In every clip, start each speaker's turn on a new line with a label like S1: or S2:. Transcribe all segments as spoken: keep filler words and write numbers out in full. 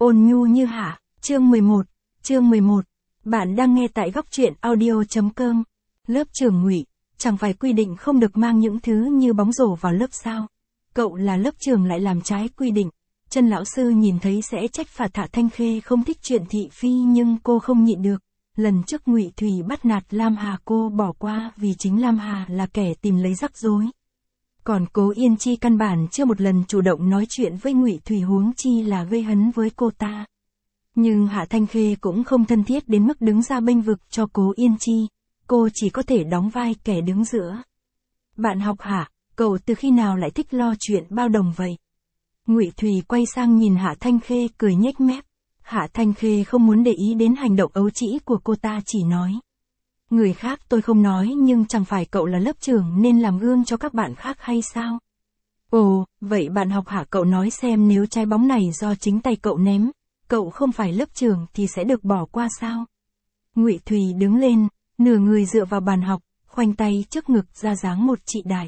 S1: Ôn nhu như hạ, chương mười một, chương mười một. Bạn đang nghe tại góc truyện audio chấm com. Lớp trưởng Ngụy, chẳng phải quy định không được mang những thứ như bóng rổ vào lớp sao? Cậu là lớp trưởng lại làm trái quy định. Trân lão sư nhìn thấy sẽ trách phạt Hạ Thanh Khê không thích chuyện thị phi nhưng cô không nhịn được. Lần trước Ngụy Thùy bắt nạt Lam Hà cô bỏ qua vì chính Lam Hà là kẻ tìm lấy rắc rối. Còn Cố Yên Chi căn bản chưa một lần chủ động nói chuyện với Ngụy Thùy, huống chi là gây hấn với cô ta. Nhưng Hạ Thanh Khê cũng không thân thiết đến mức đứng ra bênh vực cho Cố Yên Chi, cô chỉ có thể đóng vai kẻ đứng giữa. Bạn học hả, cậu từ khi nào lại thích lo chuyện bao đồng vậy? Ngụy Thùy quay sang nhìn Hạ Thanh Khê cười nhếch mép. Hạ Thanh Khê không muốn để ý đến hành động ấu trĩ của cô ta, chỉ nói. Người khác tôi không nói nhưng chẳng phải cậu là lớp trưởng nên làm gương cho các bạn khác hay sao? Ồ, vậy bạn học hả, cậu nói xem nếu trái bóng này do chính tay cậu ném, cậu không phải lớp trưởng thì sẽ được bỏ qua sao? Ngụy Thùy đứng lên, nửa người dựa vào bàn học, khoanh tay trước ngực ra dáng một chị đại.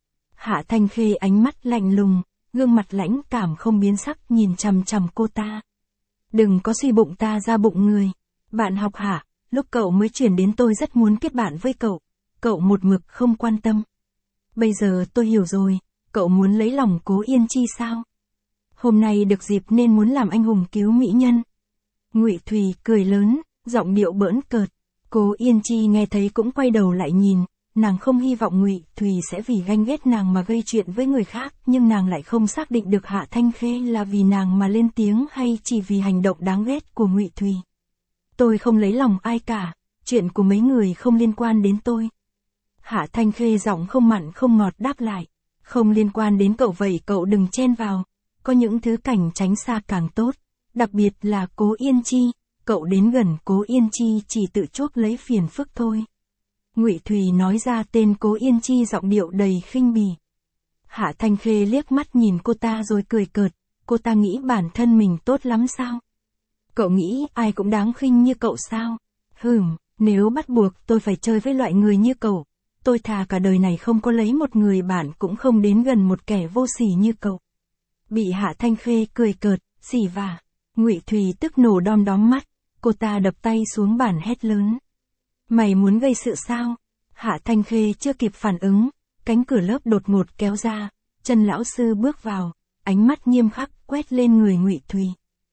S1: Hạ Thanh Khê ánh mắt lạnh lùng, gương mặt lãnh cảm không biến sắc nhìn chằm chằm cô ta. Đừng có suy bụng ta ra bụng người. Bạn học hả, lúc cậu mới chuyển đến tôi rất muốn kết bạn với cậu. Cậu một mực không quan tâm. Bây giờ tôi hiểu rồi, cậu muốn lấy lòng Cố Yên Chi sao? Hôm nay được dịp nên muốn làm anh hùng cứu mỹ nhân. Ngụy Thùy cười lớn, giọng điệu bỡn cợt. Cố Yên Chi nghe thấy cũng quay đầu lại nhìn. Nàng không hy vọng Ngụy Thùy sẽ vì ganh ghét nàng mà gây chuyện với người khác, nhưng nàng lại không xác định được Hạ Thanh Khê là vì nàng mà lên tiếng hay chỉ vì hành động đáng ghét của Ngụy Thùy. Tôi không lấy lòng ai cả, chuyện của mấy người không liên quan đến tôi. Hạ Thanh Khê giọng không mặn không ngọt đáp lại. Không liên quan đến cậu vậy cậu đừng chen vào, có những thứ cảnh tránh xa càng tốt, đặc biệt là Cố Yên Chi, cậu đến gần Cố Yên Chi chỉ tự chuốc lấy phiền phức thôi. Ngụy Thùy nói ra tên Cố Yên Chi giọng điệu đầy khinh bỉ. Hạ Thanh Khê liếc mắt nhìn cô ta rồi cười cợt, cô ta nghĩ bản thân mình tốt lắm sao? Cậu nghĩ ai cũng đáng khinh như cậu sao? Hừm, nếu bắt buộc tôi phải chơi với loại người như cậu, tôi thà cả đời này không có lấy một người bạn cũng không đến gần một kẻ vô sỉ như cậu. Bị Hạ Thanh Khê cười cợt, xỉ vả, Ngụy Thùy tức nổ đom đóm mắt, cô ta đập tay xuống bàn hét lớn. Mày muốn gây sự sao? Hạ Thanh Khê chưa kịp phản ứng, cánh cửa lớp đột ngột kéo ra, Trân lão sư bước vào, ánh mắt nghiêm khắc quét lên người Ngụy Thùy.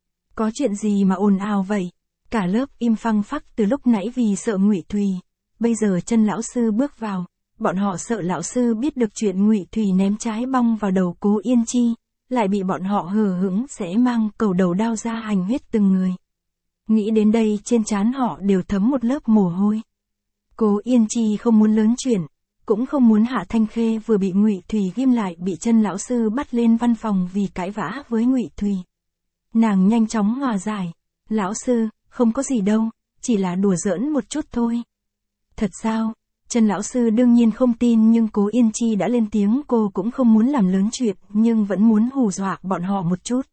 S1: Có chuyện gì mà ồn ào vậy? Cả lớp im phăng phắc từ lúc nãy vì sợ Ngụy Thùy. Bây giờ Trân lão sư bước vào, bọn họ sợ lão sư biết được chuyện Ngụy Thùy ném trái bong vào đầu Cố Yên Chi, lại bị bọn họ hờ hững sẽ mang cẩu đầu đao ra hành huyết từng người. Nghĩ đến đây trên trán họ đều thấm một lớp mồ hôi. Cố Yên Chi không muốn lớn chuyện, cũng không muốn Hạ Thanh Khê vừa bị Ngụy Thùy ghim lại bị Trân lão sư bắt lên văn phòng vì cãi vã với Ngụy Thùy. Nàng nhanh chóng hòa giải, lão sư, không có gì đâu, chỉ là đùa giỡn một chút thôi. Thật sao? Trân lão sư đương nhiên không tin nhưng Cố Yên Chi đã lên tiếng, cô cũng không muốn làm lớn chuyện nhưng vẫn muốn hù dọa bọn họ một chút.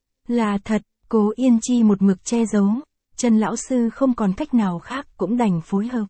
S1: Là thật, Cố Yên Chi một mực che giấu, Trân lão sư không còn cách nào khác cũng đành phối hợp.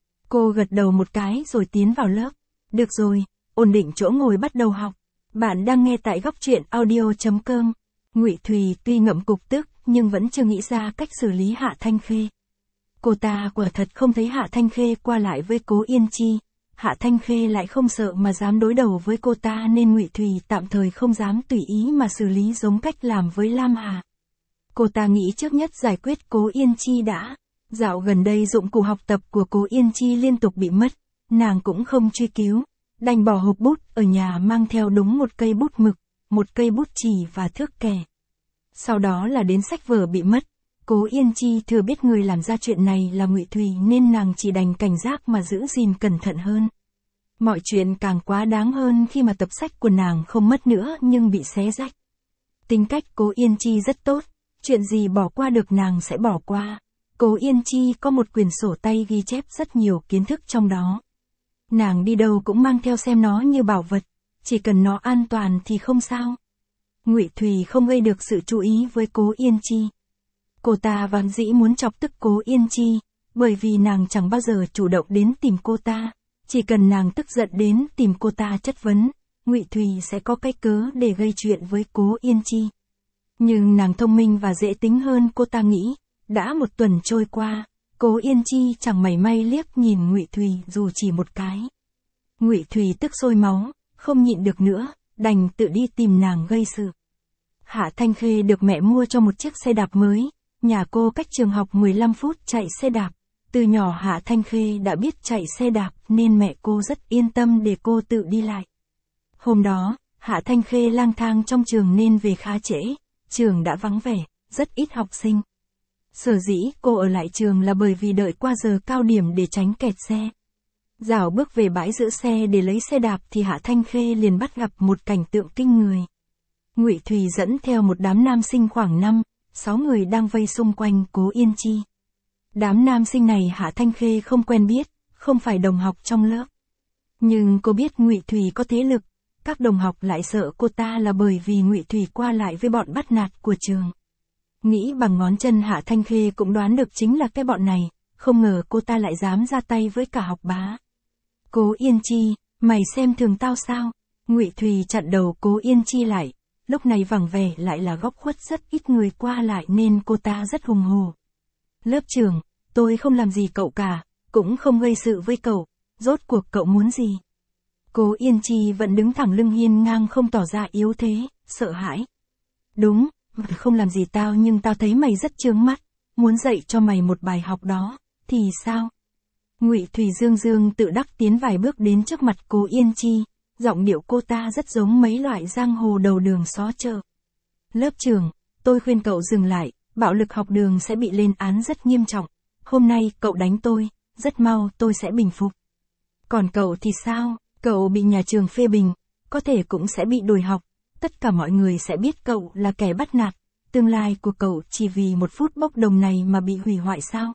S1: Cô gật đầu một cái rồi tiến vào lớp. Được rồi, ổn định chỗ ngồi bắt đầu học. Bạn đang nghe tại góc truyện audio chấm com. Ngụy Thùy tuy ngậm cục tức nhưng vẫn chưa nghĩ ra cách xử lý Hạ Thanh Khê. Cô ta quả thật không thấy Hạ Thanh Khê qua lại với Cố Yên Chi. Hạ Thanh Khê lại không sợ mà dám đối đầu với cô ta nên Ngụy Thùy tạm thời không dám tùy ý mà xử lý giống cách làm với Lam Hà. Cô ta nghĩ trước nhất giải quyết Cố Yên Chi đã. Dạo gần đây dụng cụ học tập của Cố Yên Chi liên tục bị mất, nàng cũng không truy cứu, đành bỏ hộp bút ở nhà mang theo đúng một cây bút mực, một cây bút chì và thước kẻ. Sau đó là đến sách vở bị mất, Cố Yên Chi thừa biết người làm ra chuyện này là Ngụy Thùy nên nàng chỉ đành cảnh giác mà giữ gìn cẩn thận hơn. Mọi chuyện càng quá đáng hơn khi mà tập sách của nàng không mất nữa nhưng bị xé rách. Tính cách Cố Yên Chi rất tốt, chuyện gì bỏ qua được nàng sẽ bỏ qua. Cố Yên Chi có một quyển sổ tay ghi chép rất nhiều kiến thức trong đó. Nàng đi đâu cũng mang theo xem nó như bảo vật, chỉ cần nó an toàn thì không sao. Ngụy Thùy không gây được sự chú ý với Cố Yên Chi. Cô ta vốn dĩ muốn chọc tức Cố Yên Chi, bởi vì nàng chẳng bao giờ chủ động đến tìm cô ta, chỉ cần nàng tức giận đến tìm cô ta chất vấn, Ngụy Thùy sẽ có cái cớ để gây chuyện với Cố Yên Chi. Nhưng nàng thông minh và dễ tính hơn cô ta nghĩ. Đã một tuần trôi qua, Cố Yên Chi chẳng mảy may liếc nhìn Ngụy Thùy dù chỉ một cái. Ngụy Thùy tức sôi máu, không nhịn được nữa, đành tự đi tìm nàng gây sự. Hạ Thanh Khê được mẹ mua cho một chiếc xe đạp mới, nhà cô cách trường học mười lăm phút chạy xe đạp. Từ nhỏ Hạ Thanh Khê đã biết chạy xe đạp nên mẹ cô rất yên tâm để cô tự đi lại. Hôm đó, Hạ Thanh Khê lang thang trong trường nên về khá trễ, trường đã vắng vẻ, rất ít học sinh. Sở dĩ cô ở lại trường là bởi vì đợi qua giờ cao điểm để tránh kẹt xe. Dạo bước về bãi giữ xe để lấy xe đạp thì Hạ Thanh Khê liền bắt gặp một cảnh tượng kinh người. Ngụy Thùy dẫn theo một đám nam sinh khoảng năm, sáu người đang vây xung quanh Cố Yên Chi. Đám nam sinh này Hạ Thanh Khê không quen biết, không phải đồng học trong lớp. Nhưng cô biết Ngụy Thùy có thế lực, các đồng học lại sợ cô ta là bởi vì Ngụy Thùy qua lại với bọn bắt nạt của trường. Nghĩ bằng ngón chân Hạ Thanh Khê cũng đoán được chính là cái bọn này, không ngờ cô ta lại dám ra tay với cả học bá. Cố Yên Chi, mày xem thường tao sao? Ngụy Thùy chặn đầu Cố Yên Chi lại, lúc này vắng vẻ lại là góc khuất rất ít người qua lại nên cô ta rất hùng hổ. Lớp trưởng, tôi không làm gì cậu cả, cũng không gây sự với cậu, rốt cuộc cậu muốn gì? Cố Yên Chi vẫn đứng thẳng lưng hiên ngang không tỏ ra yếu thế, sợ hãi. Đúng, không làm gì tao nhưng tao thấy mày rất chướng mắt, muốn dạy cho mày một bài học đó, thì sao? Ngụy Thùy dương dương tự đắc tiến vài bước đến trước mặt Cố Yên Chi, giọng điệu cô ta rất giống mấy loại giang hồ đầu đường xó chợ. Lớp trưởng, tôi khuyên cậu dừng lại, bạo lực học đường sẽ bị lên án rất nghiêm trọng. Hôm nay cậu đánh tôi, rất mau tôi sẽ bình phục. Còn cậu thì sao? Cậu bị nhà trường phê bình, có thể cũng sẽ bị đuổi học. Tất cả mọi người sẽ biết cậu là kẻ bắt nạt. Tương lai của cậu chỉ vì một phút bốc đồng này mà bị hủy hoại sao?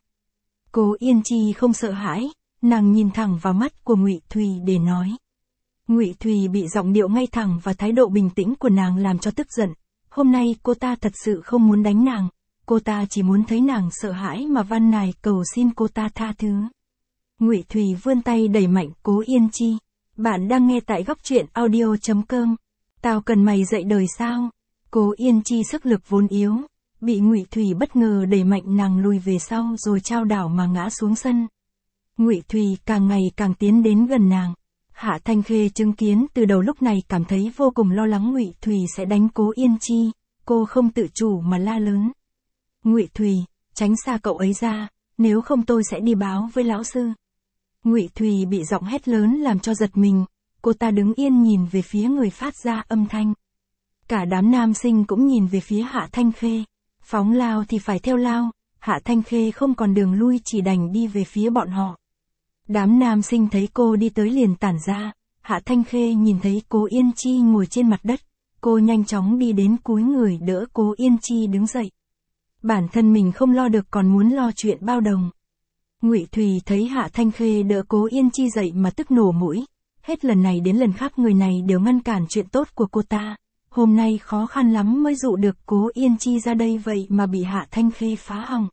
S1: Cố Yên Chi không sợ hãi, nàng nhìn thẳng vào mắt của Ngụy Thùy để nói. Ngụy Thùy bị giọng điệu ngay thẳng và thái độ bình tĩnh của nàng làm cho tức giận. Hôm nay cô ta thật sự không muốn đánh nàng, cô ta chỉ muốn thấy nàng sợ hãi mà van nài cầu xin cô ta tha thứ. Ngụy Thùy vươn tay đẩy mạnh Cố Yên Chi. Bạn đang nghe tại góc truyện audio chấm com. Tao cần mày dạy đời sao? Cố Yên Chi sức lực vốn yếu, bị Ngụy Thùy bất ngờ đẩy mạnh nàng lùi về sau rồi trao đảo mà ngã xuống sân. Ngụy Thùy càng ngày càng tiến đến gần nàng. Hạ Thanh Khê chứng kiến từ đầu lúc này cảm thấy vô cùng lo lắng Ngụy Thùy sẽ đánh Cố Yên Chi, cô không tự chủ mà la lớn. Ngụy Thùy, tránh xa cậu ấy ra, nếu không tôi sẽ đi báo với lão sư. Ngụy Thùy bị giọng hét lớn làm cho giật mình, cô ta đứng yên nhìn về phía người phát ra âm thanh. Cả đám nam sinh cũng nhìn về phía Hạ Thanh Khê, phóng lao thì phải theo lao, Hạ Thanh Khê không còn đường lui chỉ đành đi về phía bọn họ. Đám nam sinh thấy cô đi tới liền tản ra, Hạ Thanh Khê nhìn thấy Cố Yên Chi ngồi trên mặt đất, cô nhanh chóng đi đến cúi người đỡ Cố Yên Chi đứng dậy. Bản thân mình không lo được còn muốn lo chuyện bao đồng. Ngụy Thùy thấy Hạ Thanh Khê đỡ Cố Yên Chi dậy mà tức nổ mũi, hết lần này đến lần khác người này đều ngăn cản chuyện tốt của cô ta. Hôm nay khó khăn lắm mới dụ được Cố Yên Chi ra đây vậy mà bị Hạ Thanh Khê phá hỏng.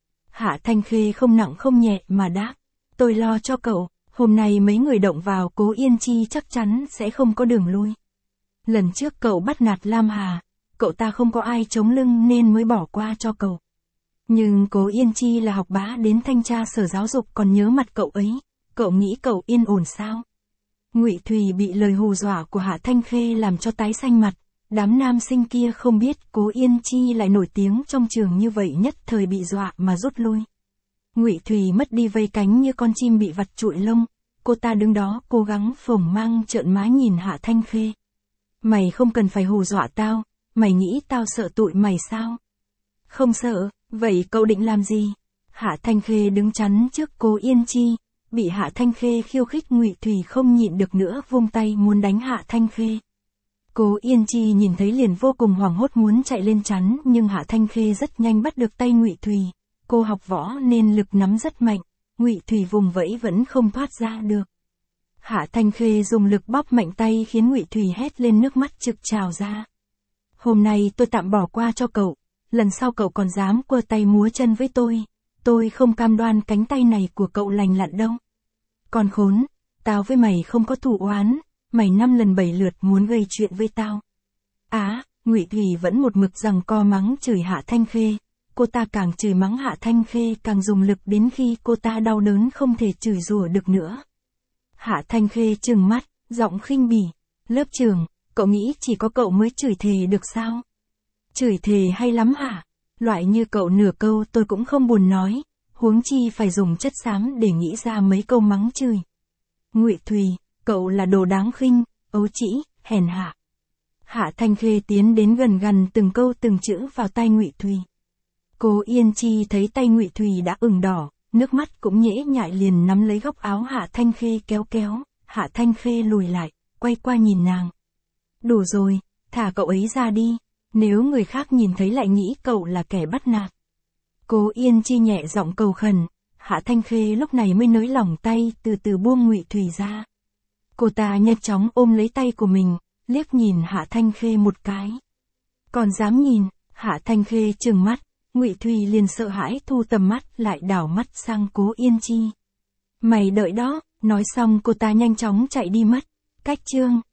S1: Hạ Thanh Khê không nặng không nhẹ mà đáp, tôi lo cho cậu, hôm nay mấy người động vào Cố Yên Chi chắc chắn sẽ không có đường lui. Lần trước cậu bắt nạt Lam Hà, cậu ta không có ai chống lưng nên mới bỏ qua cho cậu. Nhưng Cố Yên Chi là học bá đến thanh tra sở giáo dục còn nhớ mặt cậu ấy, cậu nghĩ cậu yên ổn sao? Ngụy Thùy bị lời hù dọa của Hạ Thanh Khê làm cho tái xanh mặt, đám nam sinh kia không biết Cố Yên Chi lại nổi tiếng trong trường như vậy nhất thời bị dọa mà rút lui. Ngụy Thùy mất đi vây cánh như con chim bị vặt trụi lông, cô ta đứng đó cố gắng phồng mang trợn má nhìn Hạ Thanh Khê. Mày không cần phải hù dọa tao, mày nghĩ tao sợ tụi mày sao? Không sợ, vậy cậu định làm gì? Hạ Thanh Khê đứng chắn trước Cố Yên Chi, bị Hạ Thanh Khê khiêu khích Ngụy Thùy không nhịn được nữa vung tay muốn đánh Hạ Thanh Khê. Cố Yên Chi nhìn thấy liền vô cùng hoảng hốt muốn chạy lên chắn nhưng Hạ Thanh Khê rất nhanh bắt được tay Ngụy Thùy. Cô học võ nên lực nắm rất mạnh, Ngụy Thùy vùng vẫy vẫn không thoát ra được. Hạ Thanh Khê dùng lực bóp mạnh tay khiến Ngụy Thùy hét lên nước mắt trực trào ra. Hôm nay tôi tạm bỏ qua cho cậu, lần sau cậu còn dám quơ tay múa chân với tôi, tôi không cam đoan cánh tay này của cậu lành lặn đâu. Con khốn, tao với mày không có thù oán, mày năm lần bảy lượt muốn gây chuyện với tao. Á, Ngụy Thùy vẫn một mực giằng co mắng chửi Hạ Thanh Khê. Cô ta càng chửi mắng Hạ Thanh Khê càng dùng lực đến khi cô ta đau đớn không thể chửi rủa được nữa. Hạ Thanh Khê trừng mắt, giọng khinh bỉ. Lớp trưởng, cậu nghĩ chỉ có cậu mới chửi thề được sao? Chửi thề hay lắm hả? Loại như cậu nửa câu tôi cũng không buồn nói, huống chi phải dùng chất xám để nghĩ ra mấy câu mắng chửi. Ngụy Thùy, cậu là đồ đáng khinh, ấu trĩ, hèn hạ. Hạ Thanh Khê tiến đến gần gần từng câu từng chữ vào tay Ngụy Thùy. Cố Yên Chi thấy tay Ngụy Thùy đã ửng đỏ, nước mắt cũng nhễ nhại liền nắm lấy góc áo Hạ Thanh Khê kéo kéo, Hạ Thanh Khê lùi lại, quay qua nhìn nàng. Đủ rồi, thả cậu ấy ra đi, nếu người khác nhìn thấy lại nghĩ cậu là kẻ bắt nạt. Cố Yên Chi nhẹ giọng cầu khẩn, Hạ Thanh Khê lúc này mới nới lỏng tay từ từ buông Ngụy Thùy ra. Cô ta nhanh chóng ôm lấy tay của mình, liếc nhìn Hạ Thanh Khê một cái. Còn dám nhìn, Hạ Thanh Khê trừng mắt, Ngụy Thùy liền sợ hãi thu tầm mắt lại đảo mắt sang Cố Yên Chi. Mày đợi đó, nói xong cô ta nhanh chóng chạy đi mất. Cách chương